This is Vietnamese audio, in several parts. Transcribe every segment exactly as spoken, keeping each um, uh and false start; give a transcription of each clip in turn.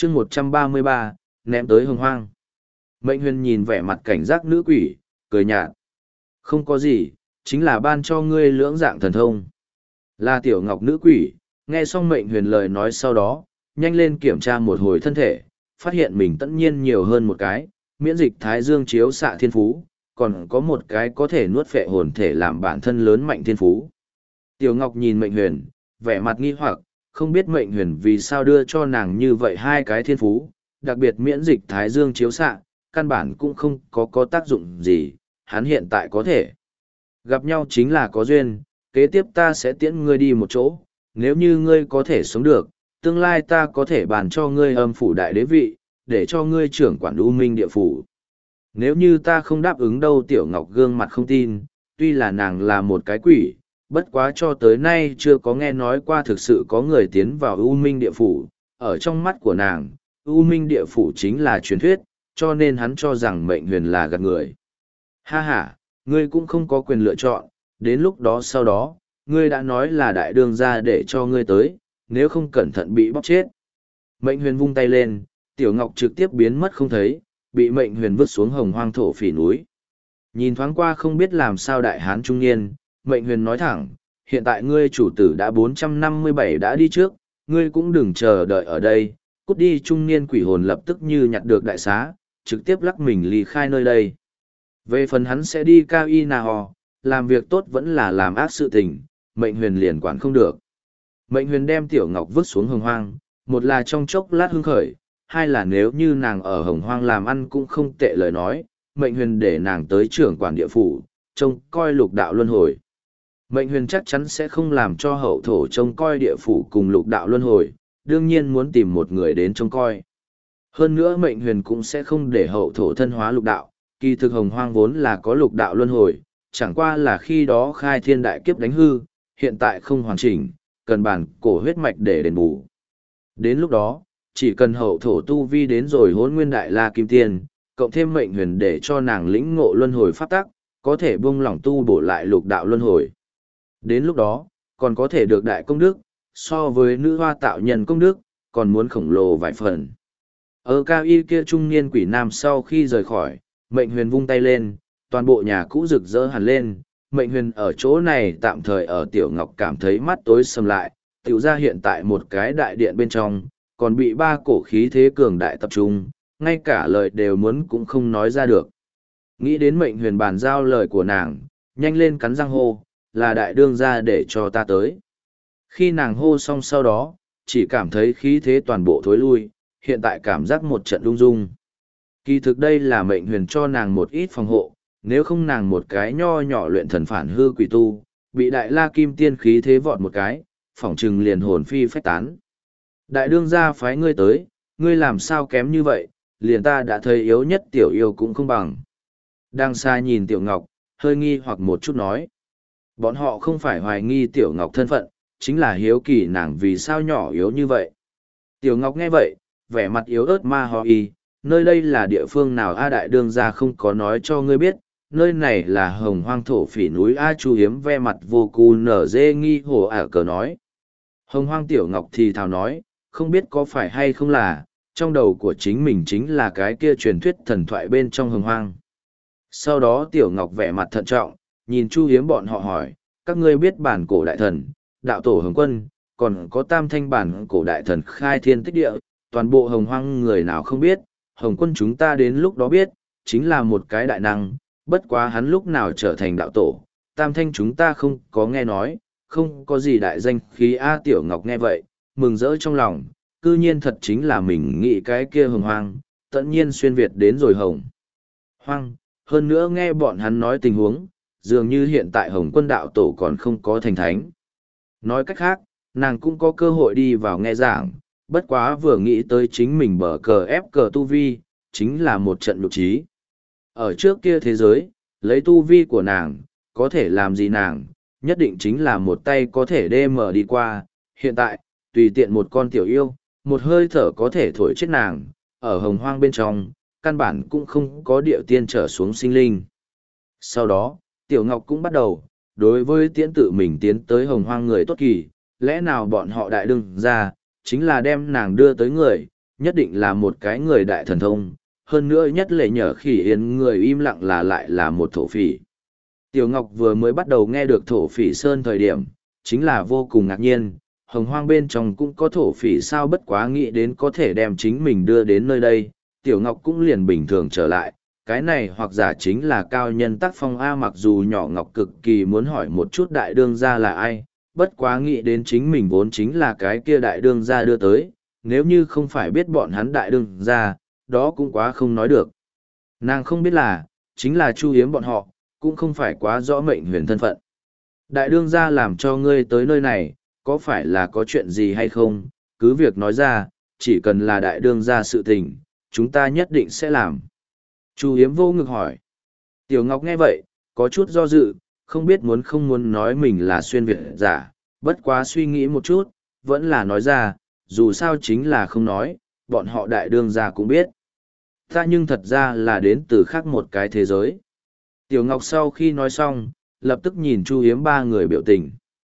chương một trăm ba mươi ba, ném tới hồng hoang. Mệnh huyền nhìn vẻ mặt cảnh giác nữ quỷ, cười nhạt. Không có gì, chính là ban cho ngươi lưỡng dạng thần thông. Là tiểu ngọc nữ quỷ, nghe xong mệnh huyền lời nói sau đó, nhanh lên kiểm tra một hồi thân thể, phát hiện mình tất nhiên nhiều hơn một cái, miễn dịch thái dương chiếu xạ thiên phú, còn có một cái có thể nuốt phệ hồn thể làm bản thân lớn mạnh thiên phú. Tiểu ngọc nhìn mệnh huyền, vẻ mặt nghi hoặc, không biết mệnh huyền vì sao đưa cho nàng như vậy hai cái thiên phú, đặc biệt miễn dịch thái dương chiếu xạ, căn bản cũng không có có tác dụng gì, hắn hiện tại có thể. Gặp nhau chính là có duyên, kế tiếp ta sẽ tiễn ngươi đi một chỗ, nếu như ngươi có thể sống được, tương lai ta có thể bàn cho ngươi âm phủ đại đế vị, để cho ngươi trưởng quản U Minh địa phủ. Nếu như ta không đáp ứng đâu, Tiểu Ngọc gương mặt không tin, tuy là nàng là một cái quỷ, bất quá cho tới nay chưa có nghe nói qua thực sự có người tiến vào U Minh địa phủ, ở trong mắt của nàng, U Minh địa phủ chính là truyền thuyết, cho nên hắn cho rằng mệnh huyền là gạt người. Ha ha, ngươi cũng không có quyền lựa chọn, đến lúc đó sau đó, ngươi đã nói là đại đương gia để cho ngươi tới, nếu không cẩn thận bị bóc chết. Mệnh huyền vung tay lên, Tiểu Ngọc trực tiếp biến mất không thấy, bị mệnh huyền vứt xuống hồng hoang thổ phỉ núi. Nhìn thoáng qua không biết làm sao đại hán trung niên, mệnh huyền nói thẳng, hiện tại ngươi chủ tử đã bốn trăm năm mươi bảy đã đi trước, ngươi cũng đừng chờ đợi ở đây, cút đi. Trung niên quỷ hồn lập tức như nhặt được đại xá, trực tiếp lắc mình ly khai nơi đây. Về phần hắn sẽ đi cao y nà hò, làm việc tốt vẫn là làm ác sự tình, mệnh huyền liền quản không được. Mệnh huyền đem Tiểu Ngọc vứt xuống hồng hoang, một là trong chốc lát hưng khởi, hai là nếu như nàng ở hồng hoang làm ăn cũng không tệ lời nói, mệnh huyền để nàng tới trưởng quản địa phủ, trông coi lục đạo luân hồi. Mệnh huyền chắc chắn sẽ không làm cho hậu thổ trông coi địa phủ cùng lục đạo luân hồi, đương nhiên muốn tìm một người đến trông coi. Hơn nữa mệnh huyền cũng sẽ không để hậu thổ thân hóa lục đạo, kỳ thực hồng hoang vốn là có lục đạo luân hồi, chẳng qua là khi đó khai thiên đại kiếp đánh hư, hiện tại không hoàn chỉnh, cần bản cổ huyết mạch để đền bù. Đến lúc đó, chỉ cần hậu thổ tu vi đến rồi hỗn nguyên đại la kim tiên, cộng thêm mệnh huyền để cho nàng lĩnh ngộ luân hồi pháp tắc, có thể buông lỏng tu bổ lại lục đạo luân hồi. Đến lúc đó, còn có thể được đại công đức, so với nữ hoa tạo nhân công đức, còn muốn khổng lồ vài phần. Ở cao y kia trung niên quỷ nam sau khi rời khỏi, mệnh huyền vung tay lên, toàn bộ nhà cũ rực rỡ hẳn lên. Mệnh huyền ở chỗ này tạm thời ở Tiểu Ngọc cảm thấy mắt tối sầm lại, tiểu ra hiện tại một cái đại điện bên trong, còn bị ba cổ khí thế cường đại tập trung, ngay cả lời đều muốn cũng không nói ra được. Nghĩ đến mệnh huyền bàn giao lời của nàng, nhanh lên cắn răng hô, là đại đương gia để cho ta tới. Khi nàng hô xong sau đó, chỉ cảm thấy khí thế toàn bộ thối lui, hiện tại cảm giác một trận lung dung. Kỳ thực đây là mệnh huyền cho nàng một ít phòng hộ, nếu không nàng một cái nho nhỏ luyện thần phản hư quỷ tu, bị đại la kim tiên khí thế vọt một cái, phỏng trừng liền hồn phi phách tán. Đại đương gia phái ngươi tới, ngươi làm sao kém như vậy, liền ta đã thấy yếu nhất tiểu yêu cũng không bằng. Đang xa nhìn Tiểu Ngọc, hơi nghi hoặc một chút nói. Bọn họ không phải hoài nghi Tiểu Ngọc thân phận, chính là hiếu kỳ nàng vì sao nhỏ yếu như vậy. Tiểu Ngọc nghe vậy, vẻ mặt yếu ớt ma ho y, nơi đây là địa phương nào A đại đương gia không có nói cho ngươi biết, nơi này là hồng hoang thổ phỉ núi A Chu hiếm ve mặt vô cù nở dê nghi hồ ả cờ nói. Hồng hoang Tiểu Ngọc thì thào nói, không biết có phải hay không là, trong đầu của chính mình chính là cái kia truyền thuyết thần thoại bên trong hồng hoang. Sau đó Tiểu Ngọc vẻ mặt thận trọng, nhìn Chu hiếm bọn họ hỏi, các ngươi biết bản cổ đại thần, đạo tổ hồng quân, còn có tam thanh bản cổ đại thần khai thiên tích địa, toàn bộ hồng hoang người nào không biết, hồng quân chúng ta đến lúc đó biết, chính là một cái đại năng, bất quá hắn lúc nào trở thành đạo tổ, tam thanh chúng ta không có nghe nói, không có gì đại danh khí. A Tiểu Ngọc nghe vậy, mừng rỡ trong lòng, cư nhiên thật chính là mình nghĩ cái kia hồng hoang, tận nhiên xuyên Việt đến rồi hồng hoang, hơn nữa nghe bọn hắn nói tình huống, dường như hiện tại hồng quân đạo tổ còn không có thành thánh. Nói cách khác, nàng cũng có cơ hội đi vào nghe giảng, bất quá vừa nghĩ tới chính mình bờ cờ ép cờ tu vi, chính là một trận nhục trí. Ở trước kia thế giới, lấy tu vi của nàng, có thể làm gì nàng, nhất định chính là một tay có thể đê mở đi qua. Hiện tại, tùy tiện một con tiểu yêu, một hơi thở có thể thổi chết nàng, ở hồng hoang bên trong, căn bản cũng không có địa tiên trở xuống sinh linh. Sau đó, Tiểu Ngọc cũng bắt đầu, đối với tiễn tự mình tiến tới hồng hoang người tốt kỳ, lẽ nào bọn họ đại đương ra, chính là đem nàng đưa tới người, nhất định là một cái người đại thần thông, hơn nữa nhất lệ nhở khỉ yên người im lặng là lại là một thổ phỉ. Tiểu Ngọc vừa mới bắt đầu nghe được thổ phỉ sơn thời điểm, chính là vô cùng ngạc nhiên, hồng hoang bên trong cũng có thổ phỉ sao bất quá nghĩ đến có thể đem chính mình đưa đến nơi đây, Tiểu Ngọc cũng liền bình thường trở lại, cái này hoặc giả chính là cao nhân tác phong A mặc dù nhỏ Ngọc cực kỳ muốn hỏi một chút đại đương gia là ai, bất quá nghĩ đến chính mình vốn chính là cái kia đại đương gia đưa tới, nếu như không phải biết bọn hắn đại đương gia, đó cũng quá không nói được. Nàng không biết là, chính là Chu Hiếm bọn họ, cũng không phải quá rõ mệnh huyền thân phận. Đại đương gia làm cho ngươi tới nơi này, có phải là có chuyện gì hay không, cứ việc nói ra, chỉ cần là đại đương gia sự tình, chúng ta nhất định sẽ làm. Chu Hiếm vô ngực hỏi. Tiểu Ngọc nghe vậy, có chút do dự, không biết muốn không muốn nói mình là xuyên Việt giả, bất quá suy nghĩ một chút, vẫn là nói ra, dù sao chính là không nói, bọn họ đại đương gia cũng biết. Ta nhưng thật ra là đến từ khác một cái thế giới. Tiểu Ngọc sau khi nói xong, lập tức nhìn Chu Hiếm ba người biểu tình.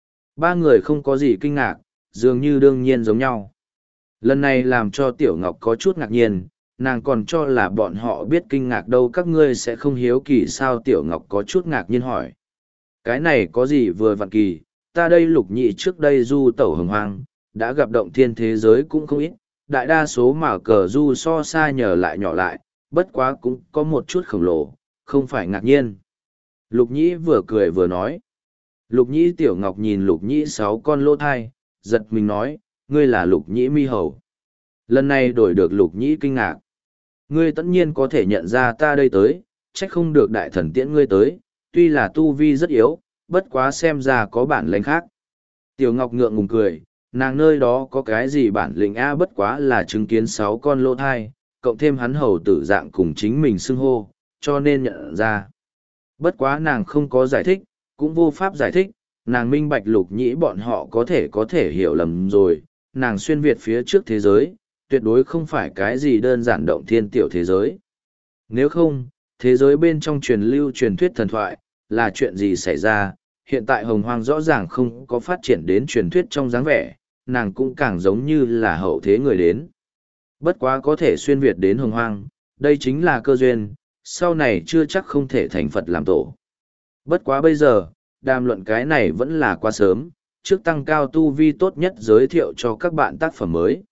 Ba người không có gì kinh ngạc, dường như đương nhiên giống nhau. Lần này làm cho Tiểu Ngọc có chút ngạc nhiên, nàng còn cho là bọn họ biết kinh ngạc đâu các ngươi sẽ không hiếu kỳ sao Tiểu Ngọc có chút ngạc nhiên hỏi. Cái này có gì vừa vặn kỳ, ta đây lục nhị trước đây du tẩu hồng hoang, đã gặp động thiên thế giới cũng không ít, đại đa số mà cờ du so xa nhờ lại nhỏ lại, bất quá cũng có một chút khổng lồ, không phải ngạc nhiên. Lục nhĩ vừa cười vừa nói. Lục nhĩ Tiểu Ngọc nhìn lục nhĩ sáu con lỗ thai, giật mình nói, ngươi là lục nhĩ mi hầu. Lần này đổi được lục nhĩ kinh ngạc. Ngươi tất nhiên có thể nhận ra ta đây tới, trách không được đại thần tiễn ngươi tới, tuy là tu vi rất yếu, bất quá xem ra có bản lĩnh khác. Tiểu Ngọc ngượng ngùng cười, nàng nơi đó có cái gì bản lĩnh a bất quá là chứng kiến sáu con lỗ thai, cộng thêm hắn hầu tử dạng cùng chính mình xưng hô, cho nên nhận ra. Bất quá nàng không có giải thích, cũng vô pháp giải thích, nàng minh bạch lục nhĩ bọn họ có thể có thể hiểu lầm rồi, nàng xuyên Việt phía trước thế giới, tuyệt đối không phải cái gì đơn giản động thiên tiểu thế giới. Nếu không, thế giới bên trong truyền lưu truyền thuyết thần thoại, là chuyện gì xảy ra, hiện tại hồng hoang rõ ràng không có phát triển đến truyền thuyết trong dáng vẻ, nàng cũng càng giống như là hậu thế người đến. Bất quá có thể xuyên Việt đến hồng hoang, đây chính là cơ duyên, sau này chưa chắc không thể thành Phật làm tổ. Bất quá bây giờ, đàm luận cái này vẫn là quá sớm, trước tăng cao tu vi tốt nhất giới thiệu cho các bạn tác phẩm mới.